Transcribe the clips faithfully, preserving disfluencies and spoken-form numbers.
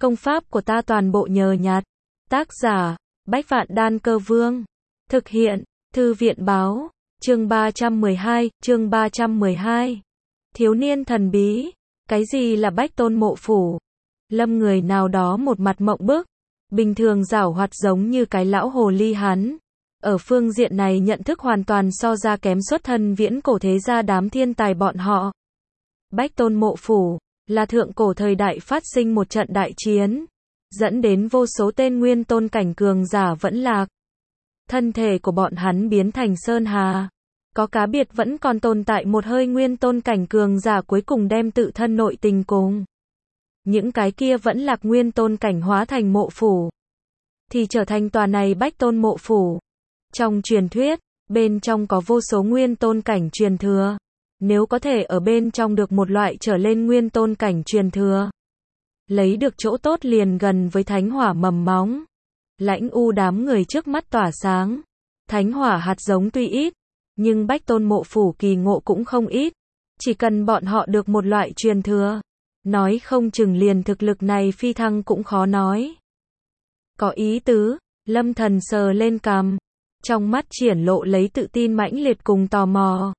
Công pháp của ta toàn bộ nhờ nhặt. Tác giả, Bách Vạn Đan Cơ Vương. Thực hiện, Thư viện báo, chương ba trăm mười hai, chương ba trăm mười hai. Thiếu niên thần bí, cái gì là Bách Tôn Mộ Phủ? Lâm người nào đó một mặt mộng bức, bình thường giảo hoạt giống như cái lão hồ ly hắn. Ở phương diện này nhận thức hoàn toàn so ra kém xuất thân viễn cổ thế gia đám thiên tài bọn họ. Bách Tôn Mộ Phủ, là thượng cổ thời đại phát sinh một trận đại chiến, dẫn đến vô số tên nguyên tôn cảnh cường giả vẫn lạc. Thân thể của bọn hắn biến thành sơn hà. Có cá biệt vẫn còn tồn tại một hơi nguyên tôn cảnh cường giả cuối cùng đem tự thân nội tình cùng những cái kia vẫn lạc nguyên tôn cảnh hóa thành mộ phủ, thì trở thành tòa này Bách Tôn Mộ Phủ. Trong truyền thuyết, bên trong có vô số nguyên tôn cảnh truyền thừa. Nếu có thể ở bên trong được một loại trở lên nguyên tôn cảnh truyền thừa, lấy được chỗ tốt liền gần với thánh hỏa mầm móng. Lãnh U đám người trước mắt tỏa sáng. Thánh hỏa hạt giống tuy ít, nhưng Bách Tôn Mộ Phủ kỳ ngộ cũng không ít. Chỉ cần bọn họ được một loại truyền thừa, nói không chừng liền thực lực này phi thăng cũng khó nói. Có ý tứ, Lâm Thần sờ lên cằm, trong mắt triển lộ lấy tự tin mãnh liệt cùng tò mò.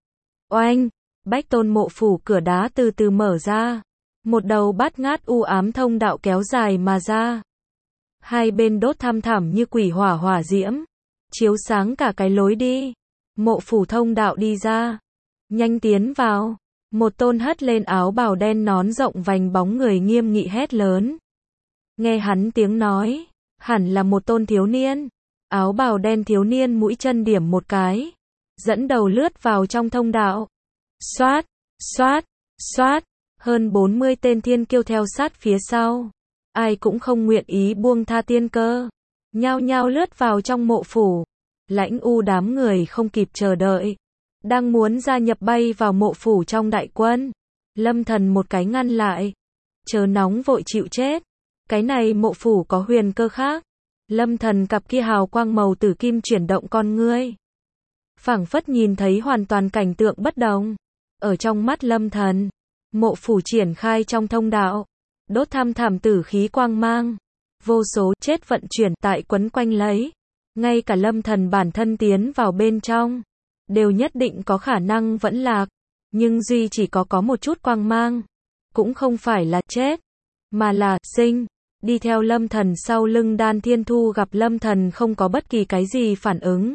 Oanh, Bách Tôn Mộ Phủ cửa đá từ từ mở ra. Một đầu bát ngát u ám thông đạo kéo dài mà ra. Hai bên đốt thăm thẳm như quỷ hỏa hỏa diễm, chiếu sáng cả cái lối đi. Mộ phủ thông đạo đi ra. Nhanh tiến vào. Một tôn hất lên áo bào đen nón rộng vành bóng người nghiêm nghị hét lớn. Nghe hắn tiếng nói, hẳn là một tôn thiếu niên. Áo bào đen thiếu niên mũi chân điểm một cái, dẫn đầu lướt vào trong thông đạo. Xoát, xoát, xoát, hơn bốn mươi tên thiên kiêu theo sát phía sau. Ai cũng không nguyện ý buông tha tiên cơ, nhao nhao lướt vào trong mộ phủ. Lãnh U đám người không kịp chờ đợi, đang muốn gia nhập bay vào mộ phủ trong đại quân. Lâm Thần một cái ngăn lại. Chớ nóng vội chịu chết. Cái này mộ phủ có huyền cơ khác. Lâm Thần cặp kia hào quang màu tử kim chuyển động con ngươi, phảng phất nhìn thấy hoàn toàn cảnh tượng bất đồng. Ở trong mắt Lâm Thần, mộ phủ triển khai trong thông đạo, đốt thăm thẳm tử khí quang mang, vô số chết vận chuyển tại quấn quanh lấy. Ngay cả Lâm Thần bản thân tiến vào bên trong, đều nhất định có khả năng vẫn lạc, nhưng duy chỉ có có một chút quang mang, cũng không phải là chết, mà là sinh. Đi theo Lâm Thần sau lưng Đan Thiên Thu gặp Lâm Thần không có bất kỳ cái gì phản ứng,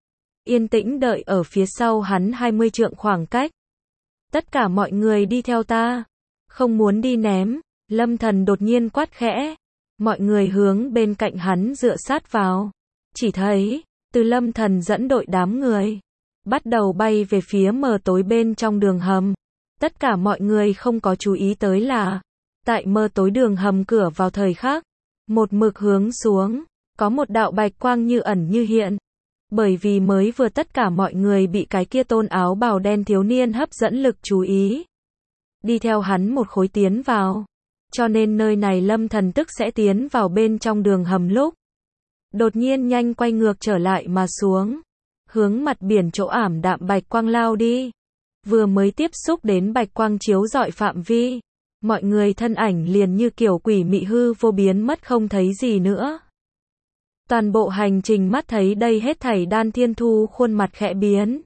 yên tĩnh đợi ở phía sau hắn hai mươi trượng khoảng cách. Tất cả mọi người đi theo ta, không muốn đi ném. Lâm Thần đột nhiên quát khẽ. Mọi người hướng bên cạnh hắn dựa sát vào. Chỉ thấy, từ Lâm Thần dẫn đội đám người, bắt đầu bay về phía mờ tối bên trong đường hầm. Tất cả mọi người không có chú ý tới là, tại mờ tối đường hầm cửa vào thời khắc, một mực hướng xuống, có một đạo bạch quang như ẩn như hiện. Bởi vì mới vừa tất cả mọi người bị cái kia tôn áo bào đen thiếu niên hấp dẫn lực chú ý, đi theo hắn một khối tiến vào. Cho nên nơi này Lâm Thần tức sẽ tiến vào bên trong đường hầm lúc, đột nhiên nhanh quay ngược trở lại mà xuống, hướng mặt biển chỗ ảm đạm bạch quang lao đi. Vừa mới tiếp xúc đến bạch quang chiếu rọi phạm vi, mọi người thân ảnh liền như kiểu quỷ mị hư vô biến mất không thấy gì nữa. Toàn bộ hành trình mắt thấy đây hết thảy Đan Thiên Thu khuôn mặt khẽ biến.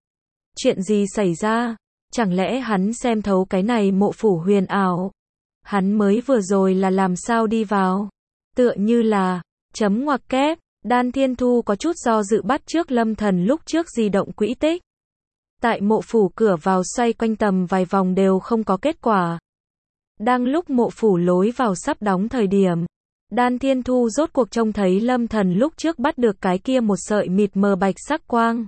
Chuyện gì xảy ra? Chẳng lẽ hắn xem thấu cái này mộ phủ huyền ảo? Hắn mới vừa rồi là làm sao đi vào? Tựa như là, chấm ngoặc kép, Đan Thiên Thu có chút do dự bắt trước Lâm Thần lúc trước di động quỹ tích. Tại mộ phủ cửa vào xoay quanh tầm vài vòng đều không có kết quả. Đang lúc mộ phủ lối vào sắp đóng thời điểm, Đan Thiên Thu rốt cuộc trông thấy Lâm Thần lúc trước bắt được cái kia một sợi mịt mờ bạch sắc quang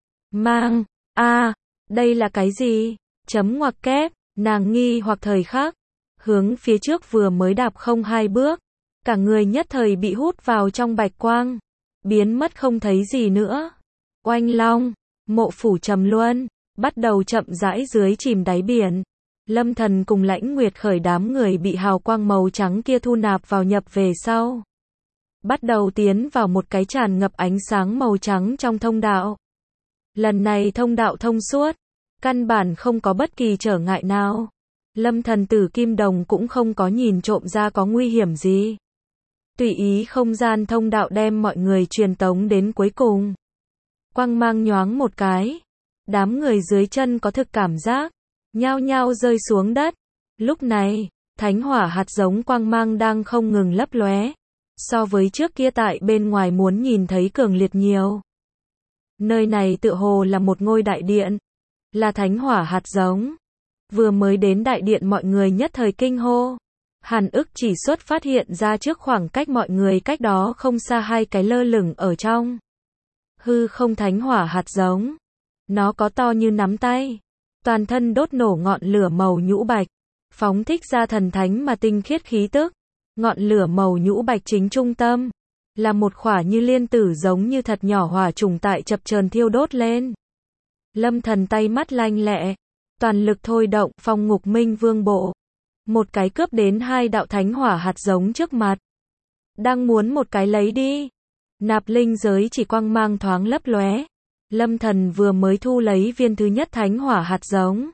mang. A, à, đây là cái gì? Chấm ngoặc kép, nàng nghi hoặc thời khắc, hướng phía trước vừa mới đạp không hai bước, cả người nhất thời bị hút vào trong bạch quang, biến mất không thấy gì nữa. Oanh long, mộ phủ trầm luân, bắt đầu chậm rãi dưới chìm đáy biển. Lâm Thần cùng Lãnh Nguyệt khởi đám người bị hào quang màu trắng kia thu nạp vào nhập về sau, bắt đầu tiến vào một cái tràn ngập ánh sáng màu trắng trong thông đạo. Lần này thông đạo thông suốt, căn bản không có bất kỳ trở ngại nào. Lâm thần tử kim đồng cũng không có nhìn trộm ra có nguy hiểm gì. Tùy ý không gian thông đạo đem mọi người truyền tống đến cuối cùng. Quang mang nhoáng một cái. Đám người dưới chân có thực cảm giác. Nhao nhao rơi xuống đất. Lúc này, thánh hỏa hạt giống quang mang đang không ngừng lấp lóe. So với trước kia tại bên ngoài muốn nhìn thấy cường liệt nhiều. Nơi này tựa hồ là một ngôi đại điện. Là thánh hỏa hạt giống. Vừa mới đến đại điện mọi người nhất thời kinh hô. Hàn ức chỉ xuất phát hiện ra trước khoảng cách mọi người cách đó không xa hai cái lơ lửng ở trong. Hư không thánh hỏa hạt giống. Nó có to như nắm tay. Toàn thân đốt nổ ngọn lửa màu nhũ bạch. Phóng thích ra thần thánh mà tinh khiết khí tức. Ngọn lửa màu nhũ bạch chính trung tâm. Là một khỏa như liên tử giống như thật nhỏ hỏa trùng tại chập chờn thiêu đốt lên. Lâm thần tay mắt lanh lẹ. Toàn lực thôi động phong ngục minh vương bộ. Một cái cướp đến hai đạo thánh hỏa hạt giống trước mặt. Đang muốn một cái lấy đi. Nạp linh giới chỉ quang mang thoáng lấp lóe. Lâm thần vừa mới thu lấy viên thứ nhất thánh hỏa hạt giống.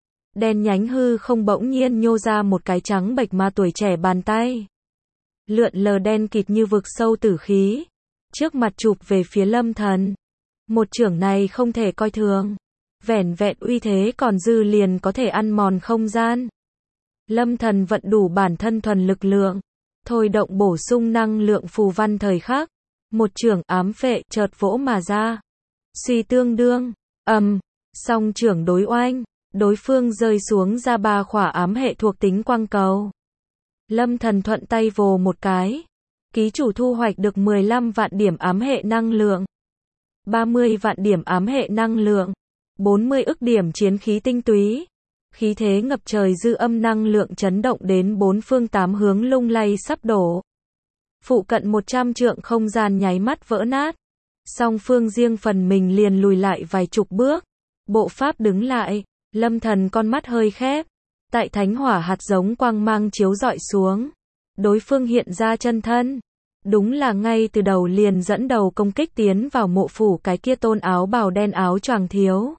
Đen nhánh hư không bỗng nhiên nhô ra một cái trắng bệch mà tuổi trẻ bàn tay. Lượn lờ đen kịt như vực sâu tử khí. Trước mặt chụp về phía lâm thần. Một chưởng này không thể coi thường. Vẻn vẹn uy thế còn dư liền có thể ăn mòn không gian. Lâm thần vận đủ bản thân thuần lực lượng. Thôi động bổ sung năng lượng phù văn thời khắc. Một chưởng ám phệ chợt vỗ mà ra. Suy tương đương. ầm, um, song chưởng đối oanh. Đối phương rơi xuống ra ba khỏa ám hệ thuộc tính quang cầu. Lâm thần thuận tay vồ một cái. Ký chủ thu hoạch được mười lăm vạn điểm ám hệ năng lượng. ba mươi vạn điểm ám hệ năng lượng. bốn mươi ức điểm chiến khí tinh túy. Khí thế ngập trời dư âm năng lượng chấn động đến bốn phương tám hướng lung lay sắp đổ. Phụ cận một trăm trượng không gian nháy mắt vỡ nát. Song phương riêng phần mình liền lùi lại vài chục bước. Bộ pháp đứng lại. Lâm thần con mắt hơi khép. Tại thánh hỏa hạt giống quang mang chiếu rọi xuống. Đối phương hiện ra chân thân. Đúng là ngay từ đầu liền dẫn đầu công kích tiến vào mộ phủ cái kia tôn áo bào đen áo choàng thiếu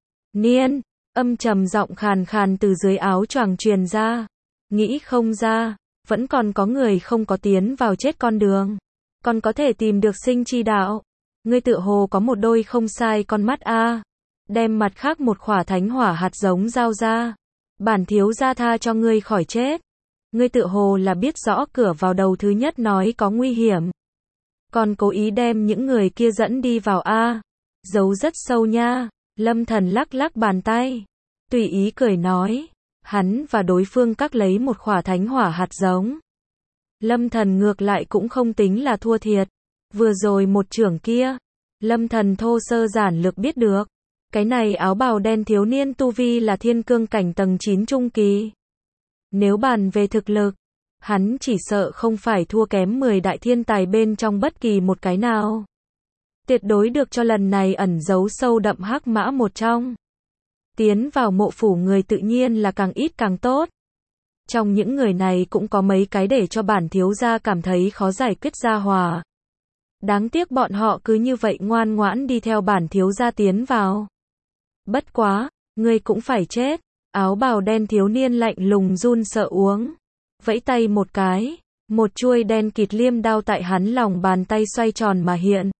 niên. Âm trầm giọng khàn khàn từ dưới áo choàng truyền ra. Nghĩ không ra, vẫn còn có người không có tiến vào chết con đường. Còn có thể tìm được sinh chi đạo. Ngươi tự hồ có một đôi không sai con mắt a. Đem mặt khác một khỏa thánh hỏa hạt giống giao ra. Bản thiếu gia tha cho ngươi khỏi chết. Ngươi tự hồ là biết rõ cửa vào đầu thứ nhất nói có nguy hiểm. Còn cố ý đem những người kia dẫn đi vào a. Giấu rất sâu nha. Lâm thần lắc lắc bàn tay. Tùy ý cười nói. Hắn và đối phương các lấy một khỏa thánh hỏa hạt giống. Lâm thần ngược lại cũng không tính là thua thiệt. Vừa rồi một chưởng kia. Lâm thần thô sơ giản lược biết được. Cái này áo bào đen thiếu niên tu vi là thiên cương cảnh tầng chín trung kỳ. Nếu bàn về thực lực, hắn chỉ sợ không phải thua kém mười đại thiên tài bên trong bất kỳ một cái nào. Tuyệt đối được cho lần này ẩn giấu sâu đậm hắc mã một trong. Tiến vào mộ phủ người tự nhiên là càng ít càng tốt. Trong những người này cũng có mấy cái để cho bản thiếu gia cảm thấy khó giải quyết gia hòa. Đáng tiếc bọn họ cứ như vậy ngoan ngoãn đi theo bản thiếu gia tiến vào. Bất quá, ngươi cũng phải chết. Áo bào đen thiếu niên lạnh lùng run sợ uống. Vẫy tay một cái. Một chuôi đen kịt liêm đao tại hắn lòng bàn tay xoay tròn mà hiện.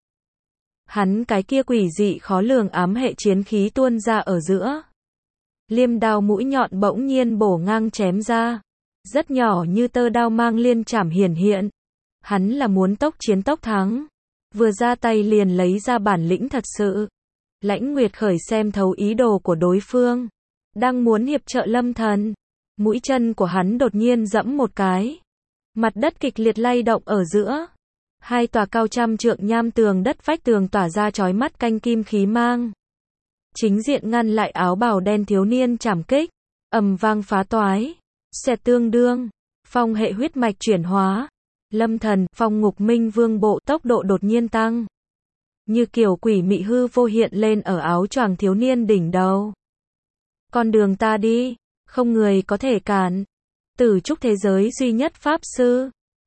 Hắn cái kia quỷ dị khó lường ám hệ chiến khí tuôn ra ở giữa. Liêm đao mũi nhọn bỗng nhiên bổ ngang chém ra. Rất nhỏ như tơ đao mang liên chảm hiển hiện. Hắn là muốn tốc chiến tốc thắng. Vừa ra tay liền lấy ra bản lĩnh thật sự. Lãnh Nguyệt khởi xem thấu ý đồ của đối phương. Đang muốn hiệp trợ lâm thần. Mũi chân của hắn đột nhiên giẫm một cái. Mặt đất kịch liệt lay động ở giữa. Hai tòa cao trăm trượng nham tường đất vách tường tỏa ra chói mắt canh kim khí mang. Chính diện ngăn lại áo bào đen thiếu niên chảm kích. Ầm vang phá toái. Xẹt tương đương. Phong hệ huyết mạch chuyển hóa. Lâm thần, phong ngục minh vương bộ tốc độ đột nhiên tăng. Như kiểu quỷ mị hư vô hiện lên ở áo choàng thiếu niên đỉnh đầu. Con đường ta đi, không người có thể cản. Tử trúc thế giới duy nhất pháp sư.